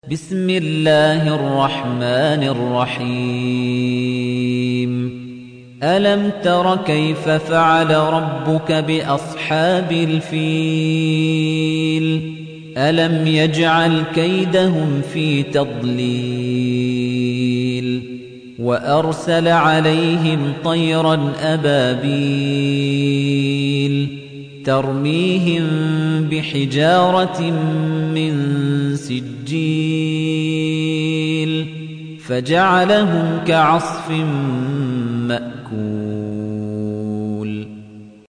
بسم الله الرحمن الرحيم ألم تر كيف فعل ربك بأصحاب الفيل ألم يجعل كيدهم في تضليل وأرسل عليهم طيرا أبابيل ترميهم بحجارة من سجيل فجعلهم كعصف مأكول